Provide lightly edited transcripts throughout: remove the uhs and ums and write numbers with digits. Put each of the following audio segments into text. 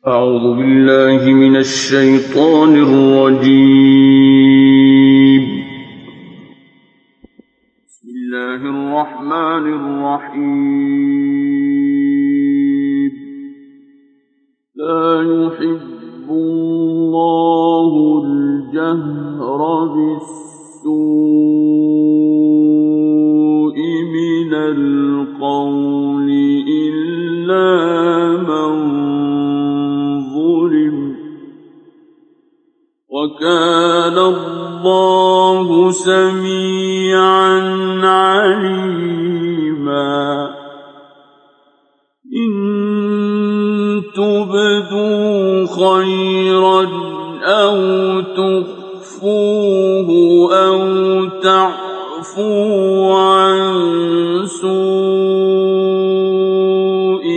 أعوذ بالله من الشيطان الرجيم. بسم الله الرحمن الرحيم. لا يحب الله الجهر بالسوء من القول إلا من ظلم، وكان الله سميعا عليما. إن تبدوا خيرا أو تخفوه أو تعفوا عن سوء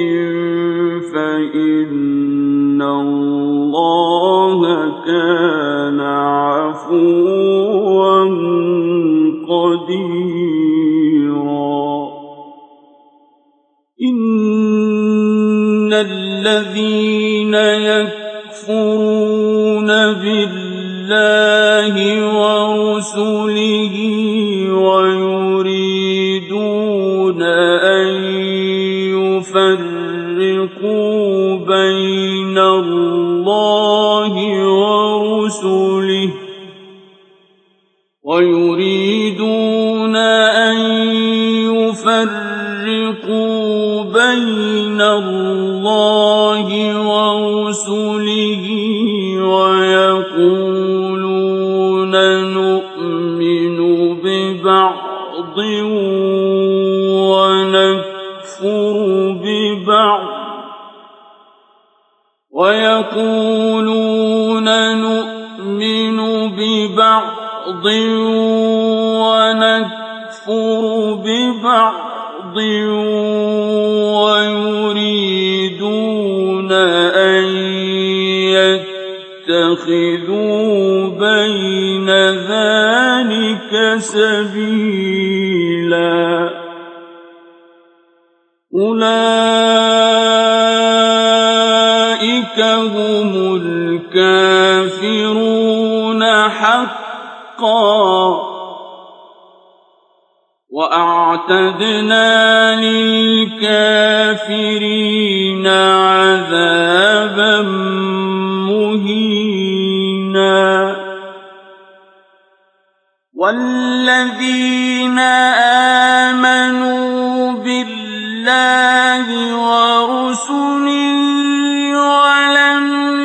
فإن الله كان عفوا قديرا. إن الذين يكفرون بالله ورسله ويريدون أن يفرقوا بين الله ورسله ويقولون نؤمن ببعض ونكفر ببعض ويريدون أن يتخذوا بين ذلك سبيلا. أولئك هم الكافرون حقا، وأعتدنا للكافرين عذابا مهينا. والذين آمنوا بالله ورسله ولم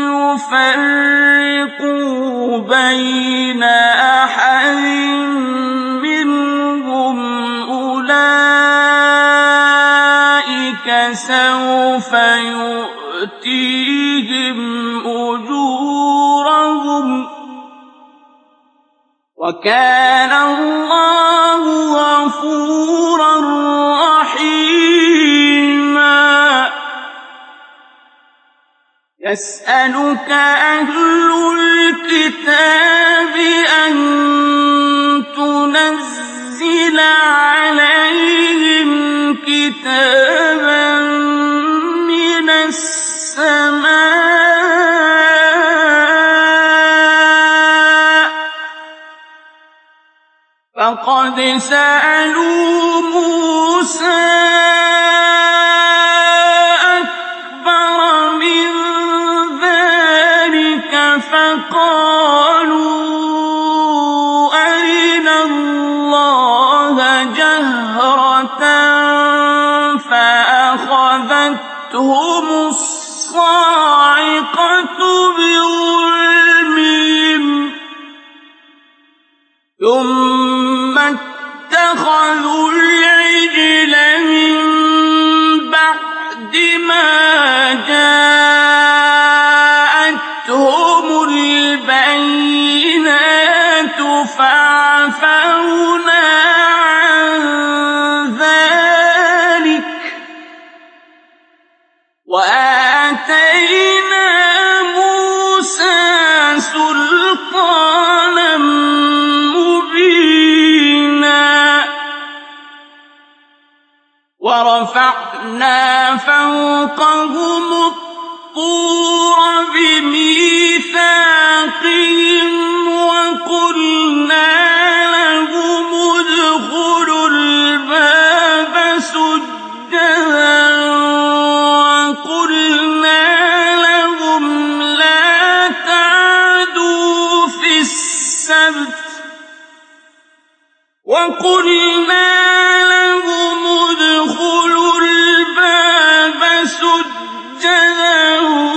يفرقوا بين أحد منهم أولئك سوف يؤتيهم أجورهم، وكان الله غفورا رحيما. يسألك أهل الكتاب أن تنزل عليهم كتابا من السماء، فقد سألوا موسى أكبر من ذلك فقالوا أرنا الله جهرة فأخذتهم الصاعقة بظلمهم ثم اتخذوا العجل من بعد ما جاءتهم البينات فعفونا عن ذلك وآتينا موسى سلطانا مبينا. ورفعنا فوقهم الطور وقلنا لهم ادخلوا الباب سجدا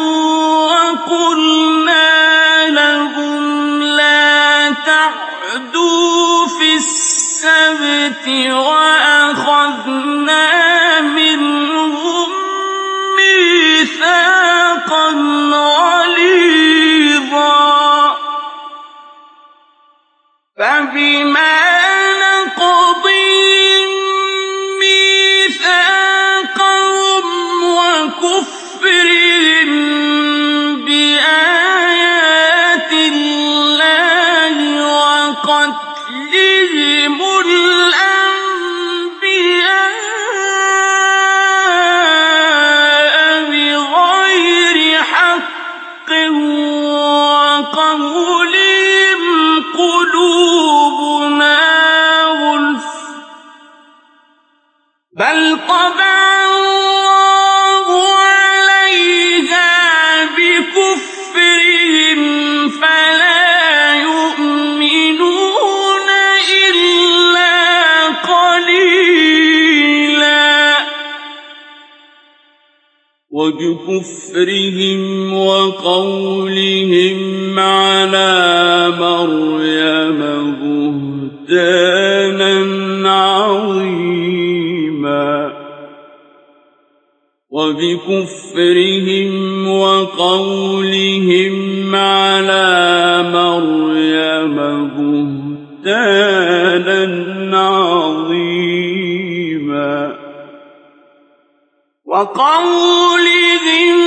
وقلنا لهم لا تعدوا في السبت وأخذنا منهم ميثاقا غليظا فبما نقضهم ميثاقهم وكفرهم بآيات الله وقتلهم الأنبياء بغير حق وقولهم قلوبنا غلف بل طبع الله عليها بكفرهم فلا يؤمنون إلا قليلا وبكفرهم وقولهم على مريم بهتانا عظيما وبكفرهم وقولهم على مريم بهتانا عظيما وقولهم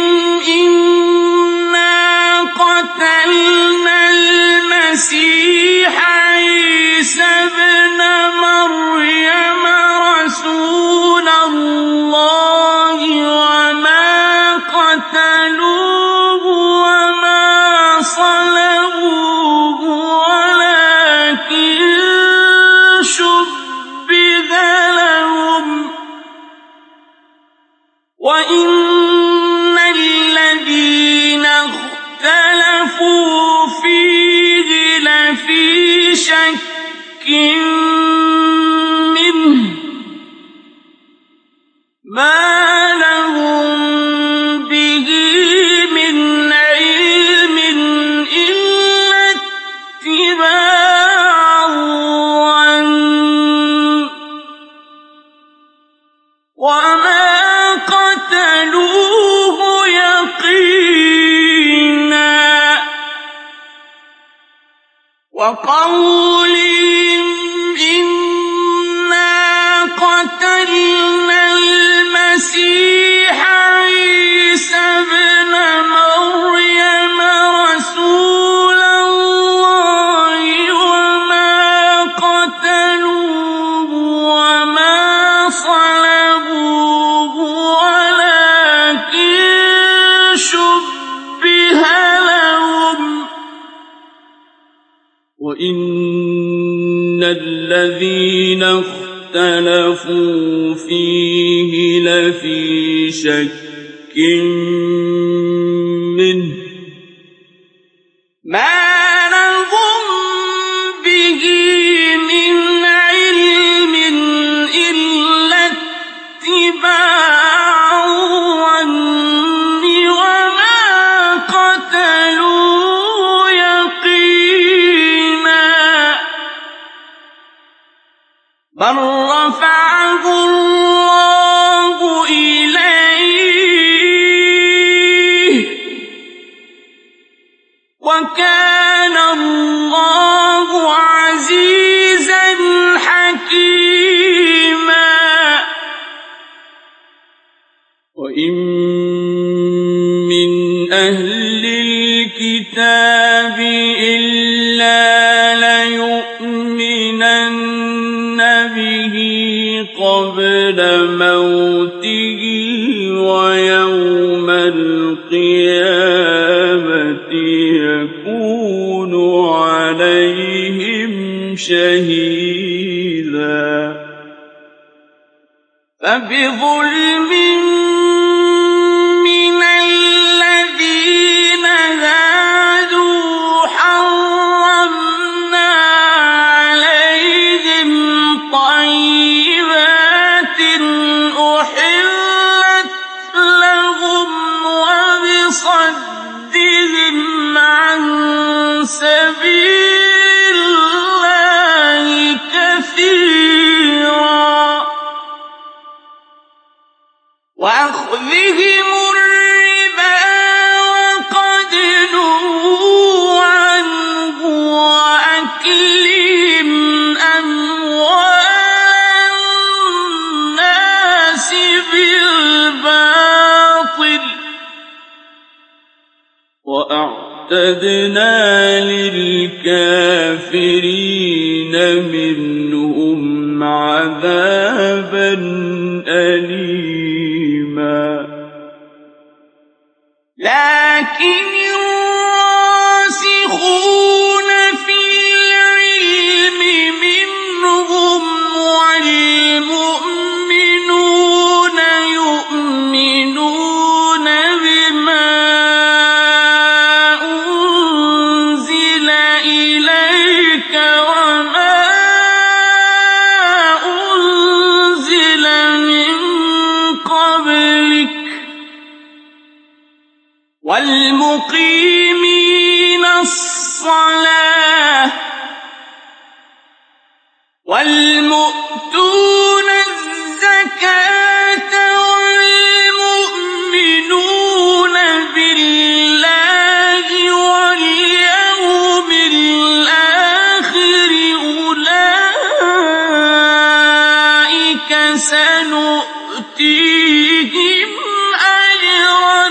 إنا قتلنا المسيح عيسى ابن مريم رسول الله وما قتلوه وما صلبوه ولكن شبه لهم وإن الذين اختلفوا فيه لفي شك منه ما لهم به من علم إلا اتباع الظن وما قتلوه يقينا وقولهم إنا قتلنا المسيح عيسى ابن مريم رسول الله وما قتلوه وما صلبوه ولكن شبه لهم وإن الذين اختلفوا فيه لفي شك منه ما لهم به من علم إلا اتباع الظن وما قتلوه يقينا بل رفعه الله إليه وكان الله عزيزا حكيما وإن من أهل الكتاب إلا ليؤمنن به قبل موته ويوم القيامة يكون عليهم شهيدا فبظلم من الذين هادوا حرمنا عليهم بصدهم عن سبيل الله كثيرا وأخذهم الربا وقد نهوا عنه وأكلهم أموال الناس بالباطل وأعتدنا للكافرين منهم عذابا أليما لكن الراسخون في العلم منهم والمؤمنون يؤمنون بما أنزل إليك وما أنزل من قبلك والمقيمين الصلاة والمؤتون الزكاة والمؤمنون بالله واليوم الآخر أولئك سنؤتيهم أجرا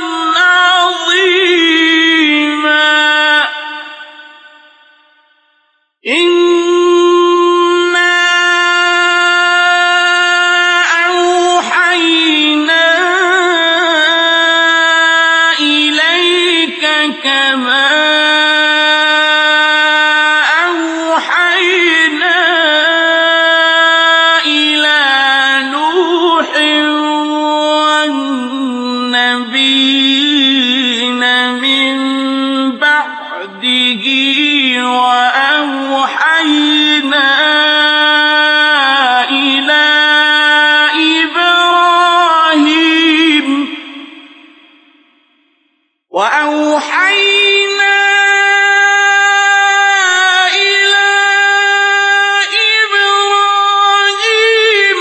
عظيما إنا أوحينا إليك كما أوحينا إلى نوح والنبيين من بعده وأوحينا إلى إبراهيم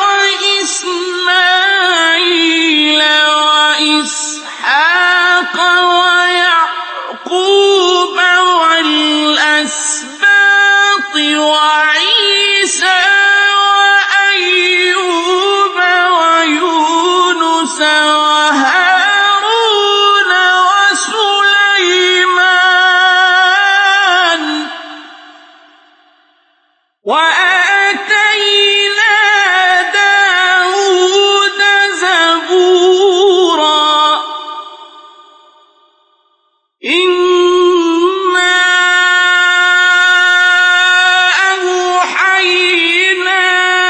وإسماعيل وإسحاق ويعقوب والأسباط وعيسى وأيوب ويونس وهارون وسليمان وآتينا داود زبورا إنا أوحينا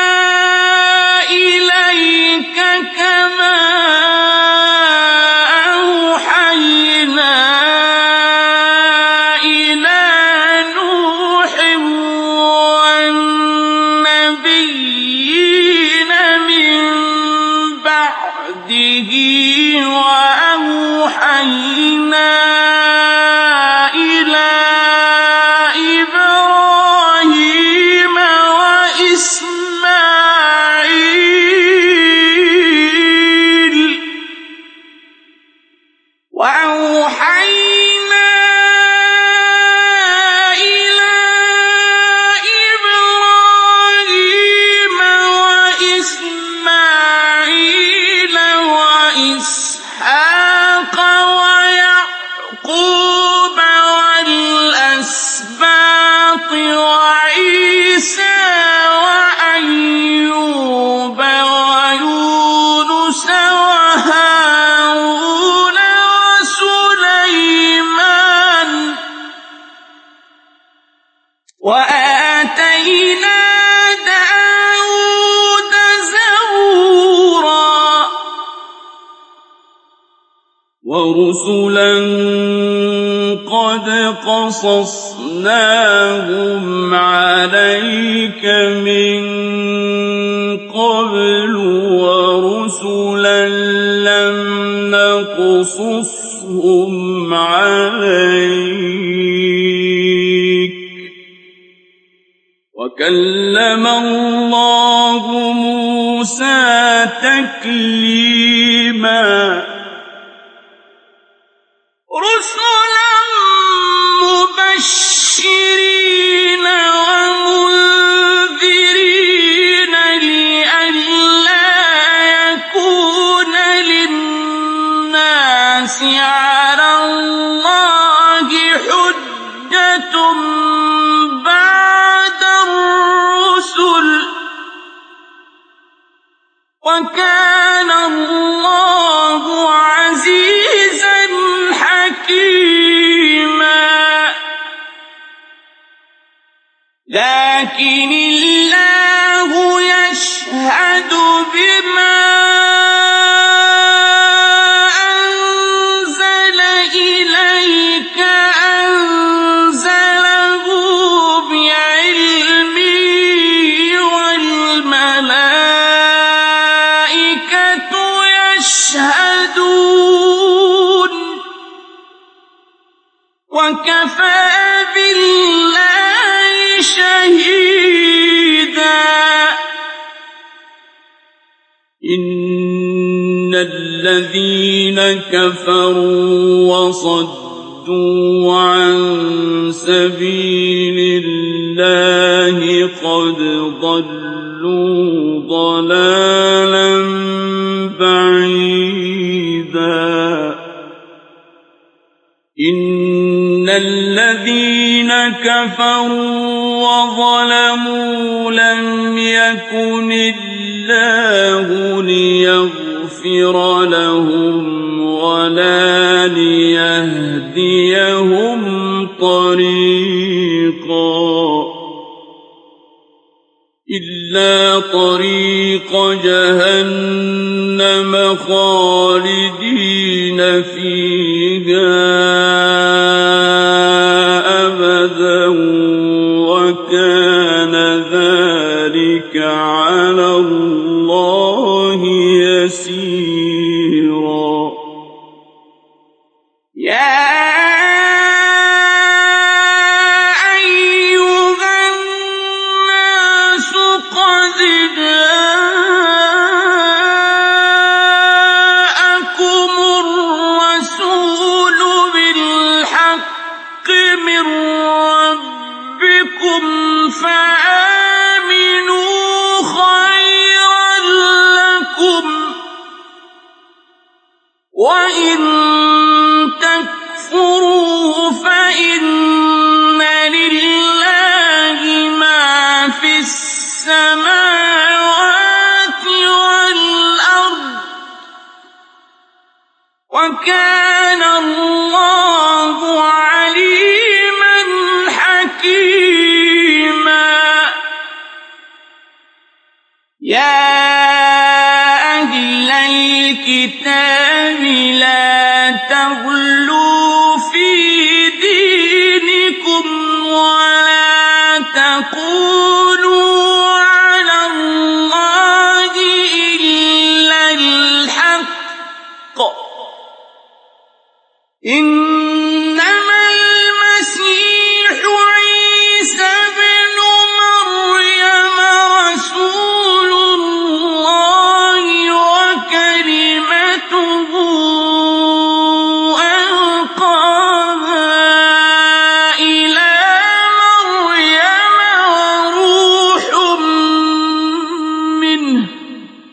إليك كما أوحينا إلى نوح والنبيين من بعده وأوحينا إلى إبراهيم وإسماعيل وأوحينا إلى إبراهيم وإسماعيل وإسحاق ويعقوب والأسباط وعيسى وأيوب ويونس وهارون وسليمان وآتينا داود زبورا ورسلا قد قصصناهم عليك من قبل ورسلا لم نقصصهم نقصهم عليك وكلم الله موسى تكليما رسلا مبشرين ومنذرين لئلا يكون للناس على الله حجة بعد الرسل وكان الله عزيزا حكيما لكن الله يشهد بما أنزل إليك أنزله بعلمه والملائكة يشهدون وكفى بالله شهيدا إن الذين كفروا وصدوا عن سبيل الله قد ضلوا ضلالا بعيدا إن الذين كفروا وظلموا لم يكن الله ليغفر لهم ولا ليهديهم طريقا إلا طريق جهنم خالدين فيها أبدا وكان ذلك على الله يسيرا فآمنوا خيرا لكم وإن تكفروا فإن لله ما في السماوات والأرض وكان الله عليما حكيما يا أهل الكتاب لا تغلوا في دينكم ولا تقولوا على الله إلا الحق إنما المسيح عيسى ابن مريم رسول الله وكلمته ألقاها إلى مريم وروح منه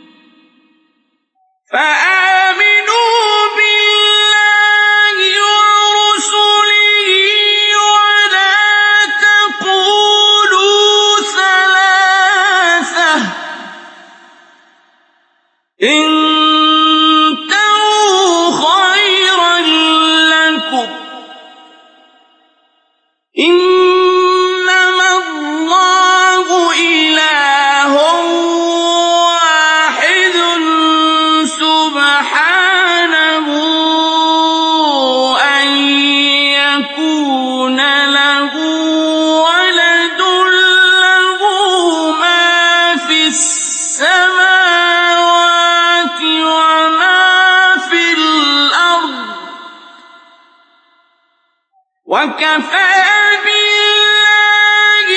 فآمنوا بالله وكفى بالله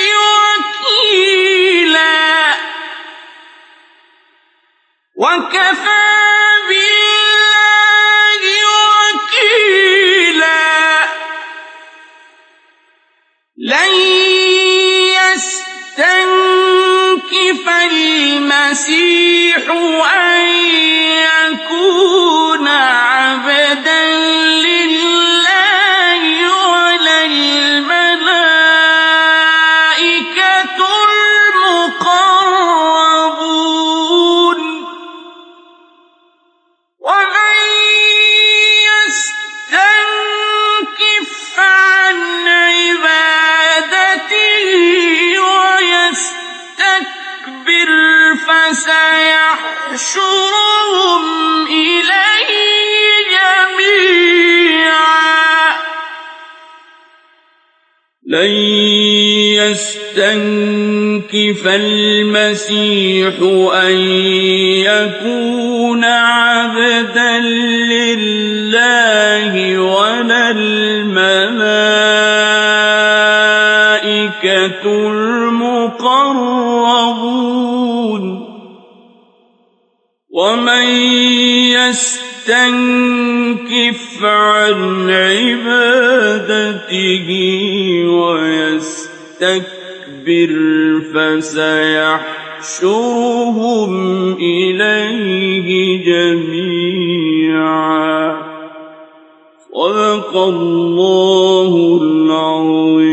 وكيلا وكفى بالله وكيلا لن يستنكف المسيح أن يكون عبدا لله ولا الملائكة المقربون ومن يستنكف عن عبادته ويستكبر فسيحشرهم إليه جميعا لن يستنكف المسيح أن يكون عبدا لله ولا الملائكة المقربون ومن يستنكف عن عبادته ويستكبر فسيحشرهم إليه جميعا صدق الله العظيم.